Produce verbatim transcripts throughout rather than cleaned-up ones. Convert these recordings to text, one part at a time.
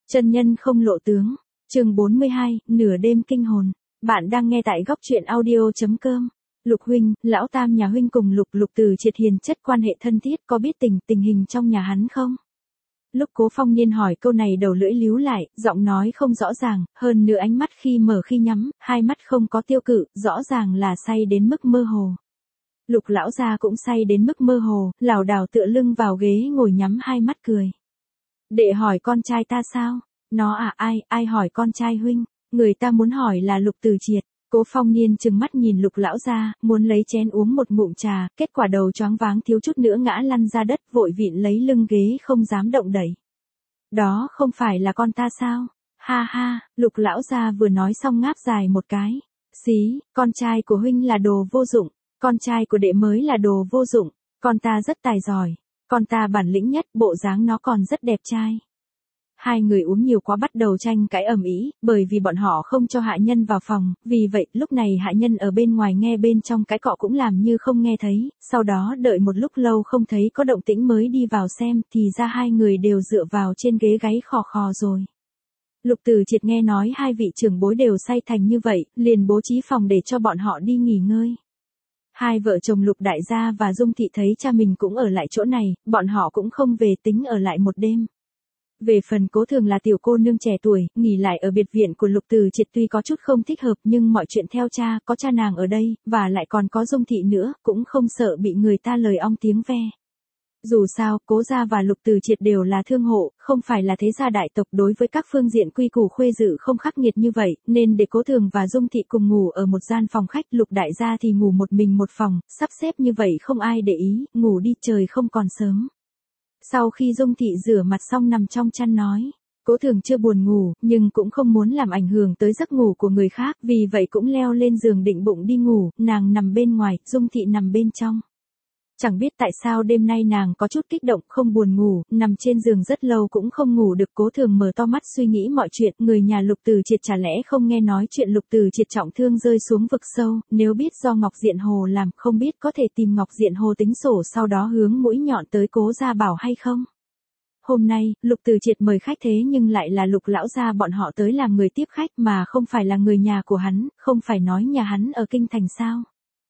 Chân nhân không lộ tướng. Chương bốn mươi hai, nửa đêm kinh hồn. Bạn đang nghe tại góc truyện audio chấm com. Lục huynh, lão tam nhà huynh cùng Lục Lục Từ Triệt hiền chất quan hệ thân thiết, có biết tình tình hình trong nhà hắn không? Lúc Cố Phong Niên hỏi câu này đầu lưỡi líu lại, giọng nói không rõ ràng, hơn nữa ánh mắt khi mở khi nhắm, hai mắt không có tiêu cự, rõ ràng là say đến mức mơ hồ. Lục lão gia cũng say đến mức mơ hồ, lảo đảo tựa lưng vào ghế ngồi nhắm hai mắt cười. Đệ hỏi con trai ta sao? Nó à, ai, ai hỏi con trai huynh? Người ta muốn hỏi là Lục Từ Triệt. Cố Phong Niên trừng mắt nhìn Lục lão gia, muốn lấy chén uống một ngụm trà, kết quả đầu choáng váng thiếu chút nữa ngã lăn ra đất, vội vịn lấy lưng ghế không dám động đậy. Đó không phải là con ta sao? Ha ha, Lục lão gia vừa nói xong ngáp dài một cái. Xí, con trai của huynh là đồ vô dụng, con trai của đệ mới là đồ vô dụng, con ta rất tài giỏi, con ta bản lĩnh nhất, bộ dáng nó còn rất đẹp trai. Hai người uống nhiều quá bắt đầu tranh cãi ầm ĩ, bởi vì bọn họ không cho hạ nhân vào phòng, vì vậy lúc này hạ nhân ở bên ngoài nghe bên trong cái cọ cũng làm như không nghe thấy, sau đó đợi một lúc lâu không thấy có động tĩnh mới đi vào xem, thì ra hai người đều dựa vào trên ghế gáy khò khò rồi. Lục Từ Triệt nghe nói hai vị trưởng bối đều say thành như vậy, liền bố trí phòng để cho bọn họ đi nghỉ ngơi. Hai vợ chồng Lục đại gia và Dung thị thấy cha mình cũng ở lại chỗ này, bọn họ cũng không về, tính ở lại một đêm. Về phần Cố Thường là tiểu cô nương trẻ tuổi, nghỉ lại ở biệt viện của Lục Từ Triệt tuy có chút không thích hợp nhưng mọi chuyện theo cha, có cha nàng ở đây, và lại còn có Dung thị nữa, cũng không sợ bị người ta lời ong tiếng ve. Dù sao, Cố gia và Lục Từ Triệt đều là thương hộ, không phải là thế gia đại tộc, đối với các phương diện quy củ khuê dự không khắc nghiệt như vậy, nên để Cố Thường và Dung thị cùng ngủ ở một gian phòng khách, Lục đại gia thì ngủ một mình một phòng, sắp xếp như vậy không ai để ý, ngủ đi trời không còn sớm. Sau khi Dung thị rửa mặt xong nằm trong chăn nói, Cố Thường chưa buồn ngủ, nhưng cũng không muốn làm ảnh hưởng tới giấc ngủ của người khác, vì vậy cũng leo lên giường định bụng đi ngủ, nàng nằm bên ngoài, Dung thị nằm bên trong. Chẳng biết tại sao đêm nay nàng có chút kích động, không buồn ngủ, nằm trên giường rất lâu cũng không ngủ được. Cố Thường mở to mắt suy nghĩ mọi chuyện, người nhà Lục Từ Triệt chả lẽ không nghe nói chuyện Lục Từ Triệt trọng thương rơi xuống vực sâu, nếu biết do Ngọc Diện Hồ làm, không biết có thể tìm Ngọc Diện Hồ tính sổ sau đó hướng mũi nhọn tới Cố gia bảo hay không? Hôm nay, Lục Từ Triệt mời khách thế nhưng lại là Lục lão gia bọn họ tới làm người tiếp khách mà không phải là người nhà của hắn, không phải nói nhà hắn ở kinh thành sao?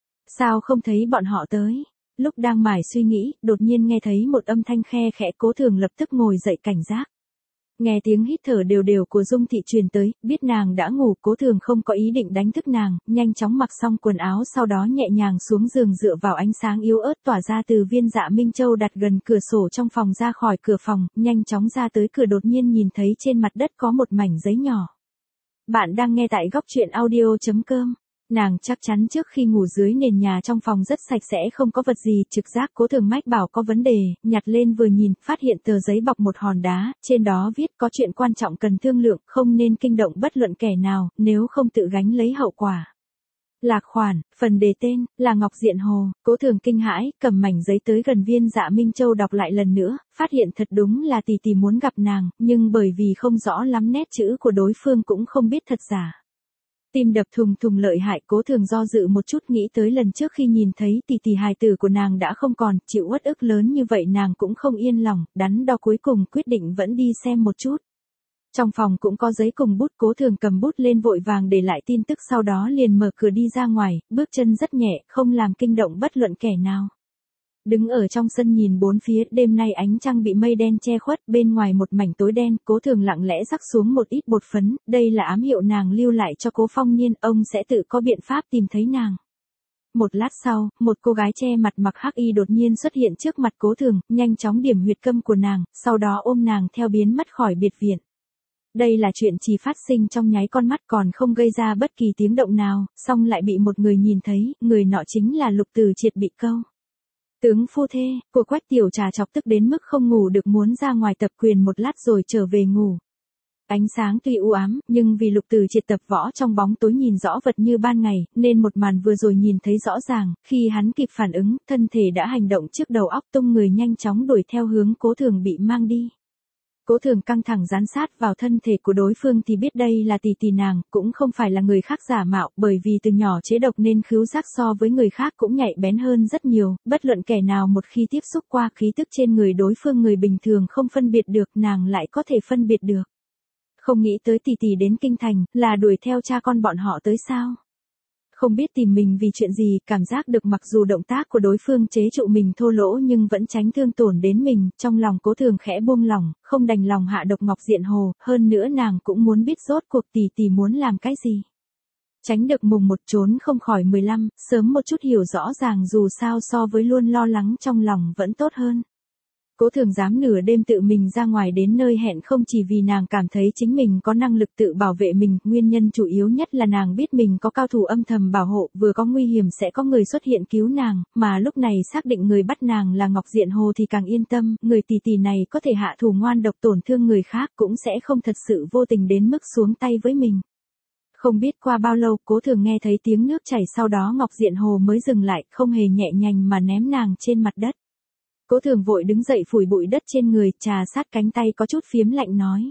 Sao không thấy bọn họ tới? Lúc đang mải suy nghĩ, đột nhiên nghe thấy một âm thanh khe khẽ, Cố Thường lập tức ngồi dậy cảnh giác. Nghe tiếng hít thở đều đều của Dung thị truyền tới, biết nàng đã ngủ, Cố Thường không có ý định đánh thức nàng, nhanh chóng mặc xong quần áo sau đó nhẹ nhàng xuống giường dựa vào ánh sáng yếu ớt tỏa ra từ viên dạ Minh Châu đặt gần cửa sổ trong phòng ra khỏi cửa phòng, nhanh chóng ra tới cửa đột nhiên nhìn thấy trên mặt đất có một mảnh giấy nhỏ. Bạn đang nghe tại góc truyện audio chấm com. Nàng chắc chắn trước khi ngủ dưới nền nhà trong phòng rất sạch sẽ không có vật gì, trực giác Cố Thường mách bảo có vấn đề, nhặt lên vừa nhìn, phát hiện tờ giấy bọc một hòn đá, trên đó viết có chuyện quan trọng cần thương lượng, không nên kinh động bất luận kẻ nào, nếu không tự gánh lấy hậu quả. Lạc khoản, phần đề tên, là Ngọc Diện Hồ. Cố Thường kinh hãi, cầm mảnh giấy tới gần viên dạ Minh Châu đọc lại lần nữa, phát hiện thật đúng là tỷ tỷ muốn gặp nàng, nhưng bởi vì không rõ lắm nét chữ của đối phương cũng không biết thật giả. Tim đập thùng thùng lợi hại, Cố Thường do dự một chút, nghĩ tới lần trước khi nhìn thấy tỷ tỷ hài tử của nàng đã không còn, chịu uất ức lớn như vậy nàng cũng không yên lòng, đắn đo cuối cùng quyết định vẫn đi xem một chút. Trong phòng cũng có giấy cùng bút, Cố Thường cầm bút lên vội vàng để lại tin tức sau đó liền mở cửa đi ra ngoài, bước chân rất nhẹ, không làm kinh động bất luận kẻ nào. Đứng ở trong sân nhìn bốn phía, đêm nay ánh trăng bị mây đen che khuất, bên ngoài một mảnh tối đen, Cố Thường lặng lẽ rắc xuống một ít bột phấn, đây là ám hiệu nàng lưu lại cho Cố Phong Niên, ông sẽ tự có biện pháp tìm thấy nàng. Một lát sau, một cô gái che mặt mặc hắc y đột nhiên xuất hiện trước mặt Cố Thường, nhanh chóng điểm huyệt câm của nàng, sau đó ôm nàng theo biến mất khỏi biệt viện. Đây là chuyện chỉ phát sinh trong nháy con mắt, còn không gây ra bất kỳ tiếng động nào, song lại bị một người nhìn thấy, người nọ chính là Lục Từ Triệt bị câu. Tướng phu thê của Quách Tiểu Trà chọc tức đến mức không ngủ được, muốn ra ngoài tập quyền một lát rồi trở về ngủ. Ánh sáng tuy u ám, nhưng vì Lục Từ Triệt tập võ trong bóng tối nhìn rõ vật như ban ngày, nên một màn vừa rồi nhìn thấy rõ ràng, khi hắn kịp phản ứng, thân thể đã hành động trước đầu óc, tung người nhanh chóng đuổi theo hướng Cố Thường bị mang đi. Cố Thường căng thẳng dán sát vào thân thể của đối phương thì biết đây là tỷ tỷ nàng, cũng không phải là người khác giả mạo, bởi vì từ nhỏ chế độc nên khứu giác so với người khác cũng nhạy bén hơn rất nhiều, bất luận kẻ nào một khi tiếp xúc qua khí tức trên người đối phương người bình thường không phân biệt được, nàng lại có thể phân biệt được. Không nghĩ tới tỷ tỷ đến kinh thành, là đuổi theo cha con bọn họ tới sao? Không biết tìm mình vì chuyện gì, cảm giác được mặc dù động tác của đối phương chế trụ mình thô lỗ nhưng vẫn tránh thương tổn đến mình, trong lòng Cố Thường khẽ buông lỏng, không đành lòng hạ độc Ngọc Diện Hồ, hơn nữa nàng cũng muốn biết rốt cuộc tỷ tỷ muốn làm cái gì. Tránh được mùng một trốn không khỏi mười lăm, sớm một chút hiểu rõ ràng dù sao so với luôn lo lắng trong lòng vẫn tốt hơn. Cố Thường dám nửa đêm tự mình ra ngoài đến nơi hẹn không chỉ vì nàng cảm thấy chính mình có năng lực tự bảo vệ mình, nguyên nhân chủ yếu nhất là nàng biết mình có cao thủ âm thầm bảo hộ, vừa có nguy hiểm sẽ có người xuất hiện cứu nàng, mà lúc này xác định người bắt nàng là Ngọc Diện Hồ thì càng yên tâm, người tỷ tỷ này có thể hạ thủ ngoan độc tổn thương người khác cũng sẽ không thật sự vô tình đến mức xuống tay với mình. Không biết qua bao lâu, Cố Thường nghe thấy tiếng nước chảy, sau đó Ngọc Diện Hồ mới dừng lại, không hề nhẹ nhàng mà ném nàng trên mặt đất. Cố Thường vội đứng dậy phủi bụi đất trên người, trà sát cánh tay có chút phiếm lạnh nói.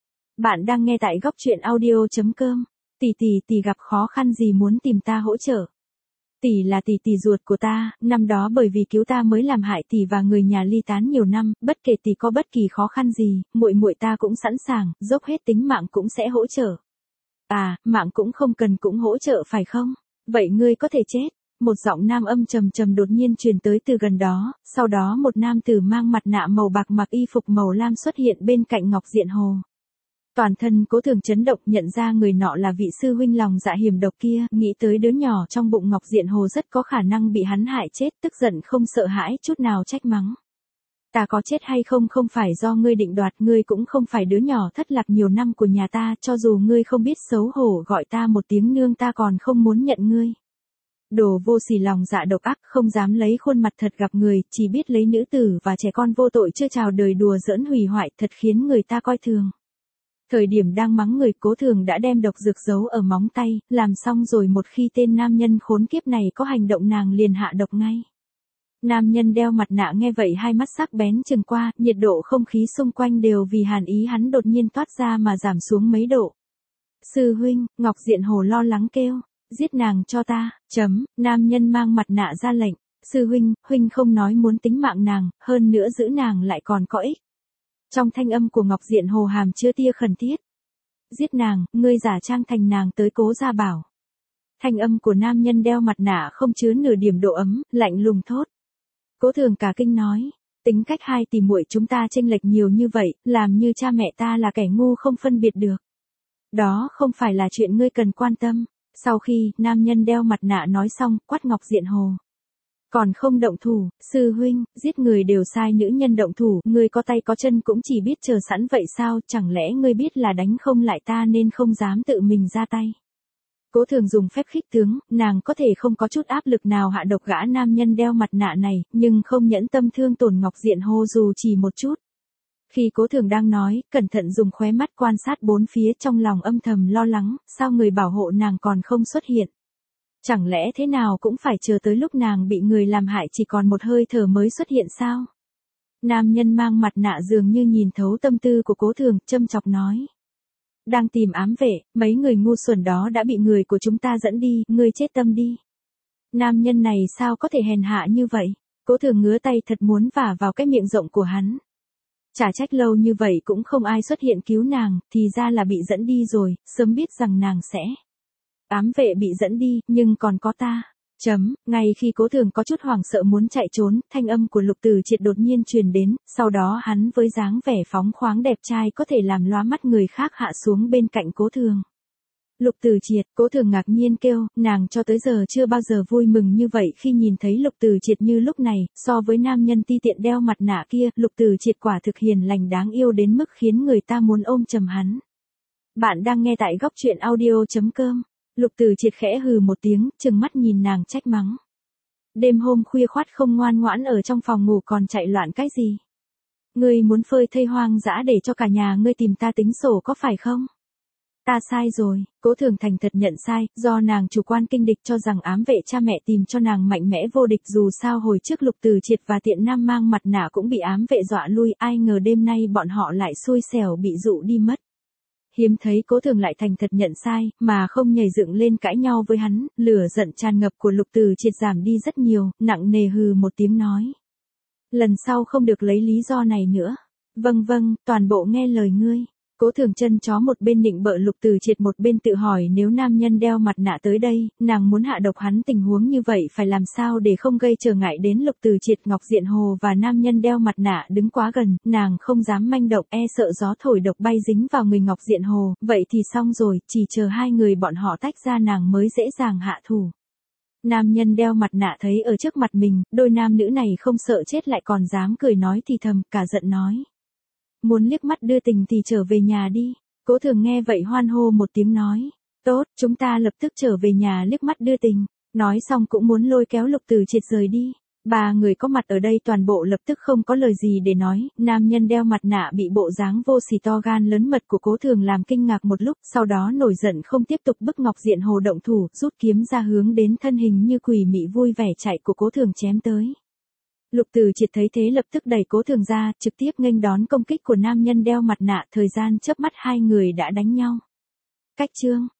Bạn đang nghe tại góc truyện audio chấm com. Tỷ tỷ tỷ gặp khó khăn gì muốn tìm ta hỗ trợ? Tỷ là tỷ tỷ ruột của ta, năm đó bởi vì cứu ta mới làm hại tỷ và người nhà ly tán nhiều năm, bất kể tỷ có bất kỳ khó khăn gì, muội muội ta cũng sẵn sàng, dốc hết tính mạng cũng sẽ hỗ trợ. À, mạng cũng không cần cũng hỗ trợ phải không? Vậy ngươi có thể chết. Một giọng nam âm trầm trầm đột nhiên truyền tới từ gần đó, sau đó một nam tử mang mặt nạ màu bạc mặc y phục màu lam xuất hiện bên cạnh Ngọc Diện Hồ. Toàn thân Cố Thường chấn động, nhận ra người nọ là vị sư huynh lòng dạ hiểm độc kia, nghĩ tới đứa nhỏ trong bụng Ngọc Diện Hồ rất có khả năng bị hắn hại chết, tức giận không sợ hãi chút nào trách mắng. Ta có chết hay không không phải do ngươi định đoạt, ngươi cũng không phải đứa nhỏ thất lạc nhiều năm của nhà ta, cho dù ngươi không biết xấu hổ gọi ta một tiếng nương ta còn không muốn nhận ngươi. Đồ vô sỉ lòng dạ độc ác, không dám lấy khuôn mặt thật gặp người, chỉ biết lấy nữ tử và trẻ con vô tội chưa chào đời đùa giỡn hủy hoại, thật khiến người ta coi thường. Thời điểm đang mắng người, Cố Thường đã đem độc dược giấu ở móng tay, làm xong rồi một khi tên nam nhân khốn kiếp này có hành động nàng liền hạ độc ngay. Nam nhân đeo mặt nạ nghe vậy hai mắt sắc bén chừng qua, nhiệt độ không khí xung quanh đều vì hàn ý hắn đột nhiên toát ra mà giảm xuống mấy độ. Sư huynh, Ngọc Diện Hồ lo lắng kêu. Giết nàng cho ta, chấm, nam nhân mang mặt nạ ra lệnh, sư huynh, huynh không nói muốn tính mạng nàng, hơn nữa giữ nàng lại còn có ích. Trong thanh âm của Ngọc Diện Hồ hàm chứa tia khẩn thiết. Giết nàng, ngươi giả trang thành nàng tới Cố gia bảo. Thanh âm của nam nhân đeo mặt nạ không chứa nửa điểm độ ấm, lạnh lùng thốt. Cố Thường cả kinh nói, tính cách hai tỷ muội chúng ta chênh lệch nhiều như vậy, làm như cha mẹ ta là kẻ ngu không phân biệt được. Đó không phải là chuyện ngươi cần quan tâm. Sau khi nam nhân đeo mặt nạ nói xong, quát Ngọc Diện Hồ. Còn không động thủ, sư huynh, giết người đều sai nữ nhân động thủ, ngươi có tay có chân cũng chỉ biết chờ sẵn vậy sao, chẳng lẽ ngươi biết là đánh không lại ta nên không dám tự mình ra tay. Cố Thường dùng phép khích tướng, nàng có thể không có chút áp lực nào hạ độc gã nam nhân đeo mặt nạ này, nhưng không nhẫn tâm thương tổn Ngọc Diện Hồ dù chỉ một chút. Khi Cố Thường đang nói, cẩn thận dùng khóe mắt quan sát bốn phía, trong lòng âm thầm lo lắng, sao người bảo hộ nàng còn không xuất hiện. Chẳng lẽ thế nào cũng phải chờ tới lúc nàng bị người làm hại chỉ còn một hơi thở mới xuất hiện sao? Nam nhân mang mặt nạ dường như nhìn thấu tâm tư của Cố Thường, châm chọc nói. Đang tìm ám vệ, mấy người ngu xuẩn đó đã bị người của chúng ta dẫn đi, ngươi chết tâm đi. Nam nhân này sao có thể hèn hạ như vậy? Cố Thường ngứa tay thật muốn vả vào cái miệng rộng của hắn. Chả trách lâu như vậy cũng không ai xuất hiện cứu nàng, thì ra là bị dẫn đi rồi, sớm biết rằng nàng sẽ. Ám vệ bị dẫn đi, nhưng còn có ta. Chấm, ngay khi Cố Thường có chút hoảng sợ muốn chạy trốn, thanh âm của Lục Từ Triệt đột nhiên truyền đến, sau đó hắn với dáng vẻ phóng khoáng đẹp trai có thể làm lóa mắt người khác hạ xuống bên cạnh Cố Thường. Lục Từ Triệt, Cố Thường ngạc nhiên kêu, nàng cho tới giờ chưa bao giờ vui mừng như vậy khi nhìn thấy Lục Từ Triệt như lúc này, so với nam nhân ti tiện đeo mặt nạ kia, Lục Từ Triệt quả thực hiền lành đáng yêu đến mức khiến người ta muốn ôm chầm hắn. Bạn đang nghe tại góc truyện audio chấm com. Lục Từ Triệt khẽ hừ một tiếng, trừng mắt nhìn nàng trách mắng. Đêm hôm khuya khoắt không ngoan ngoãn ở trong phòng ngủ còn chạy loạn cái gì? Ngươi muốn phơi thây hoang dã để cho cả nhà ngươi tìm ta tính sổ có phải không? Ta sai rồi, Cố Thường thành thật nhận sai, do nàng chủ quan kinh địch cho rằng ám vệ cha mẹ tìm cho nàng mạnh mẽ vô địch, dù sao hồi trước Lục Từ Triệt và Tiện Nam mang mặt nạ cũng bị ám vệ dọa lui, ai ngờ đêm nay bọn họ lại xui xẻo bị dụ đi mất. Hiếm thấy Cố Thường lại thành thật nhận sai, mà không nhảy dựng lên cãi nhau với hắn, lửa giận tràn ngập của Lục Từ Triệt giảm đi rất nhiều, nặng nề hừ một tiếng nói. Lần sau không được lấy lý do này nữa. Vâng vâng, toàn bộ nghe lời ngươi. Cố Thường chân chó một bên nịnh bợ Lục Từ Triệt một bên tự hỏi nếu nam nhân đeo mặt nạ tới đây, nàng muốn hạ độc hắn tình huống như vậy phải làm sao để không gây trở ngại đến Lục Từ Triệt. Ngọc Diện Hồ và nam nhân đeo mặt nạ đứng quá gần, nàng không dám manh động e sợ gió thổi độc bay dính vào người Ngọc Diện Hồ, vậy thì xong rồi, chỉ chờ hai người bọn họ tách ra nàng mới dễ dàng hạ thủ. Nam nhân đeo mặt nạ thấy ở trước mặt mình, đôi nam nữ này không sợ chết lại còn dám cười nói thì thầm, cả giận nói. Muốn liếc mắt đưa tình thì trở về nhà đi. Cố Thường nghe vậy hoan hô một tiếng nói. Tốt, chúng ta lập tức trở về nhà liếc mắt đưa tình. Nói xong cũng muốn lôi kéo Lục Từ Triệt rời đi. Ba người có mặt ở đây toàn bộ lập tức không có lời gì để nói. Nam nhân đeo mặt nạ bị bộ dáng vô sỉ to gan lớn mật của Cố Thường làm kinh ngạc một lúc, sau đó nổi giận không tiếp tục bức Ngọc Diện Hồ động thủ, rút kiếm ra hướng đến thân hình như quỷ mị vui vẻ chạy của Cố Thường chém tới. Lục Từ Triệt thấy thế lập tức đẩy Cố Thường ra, trực tiếp nghênh đón công kích của nam nhân đeo mặt nạ, thời gian chớp mắt hai người đã đánh nhau. Cách chương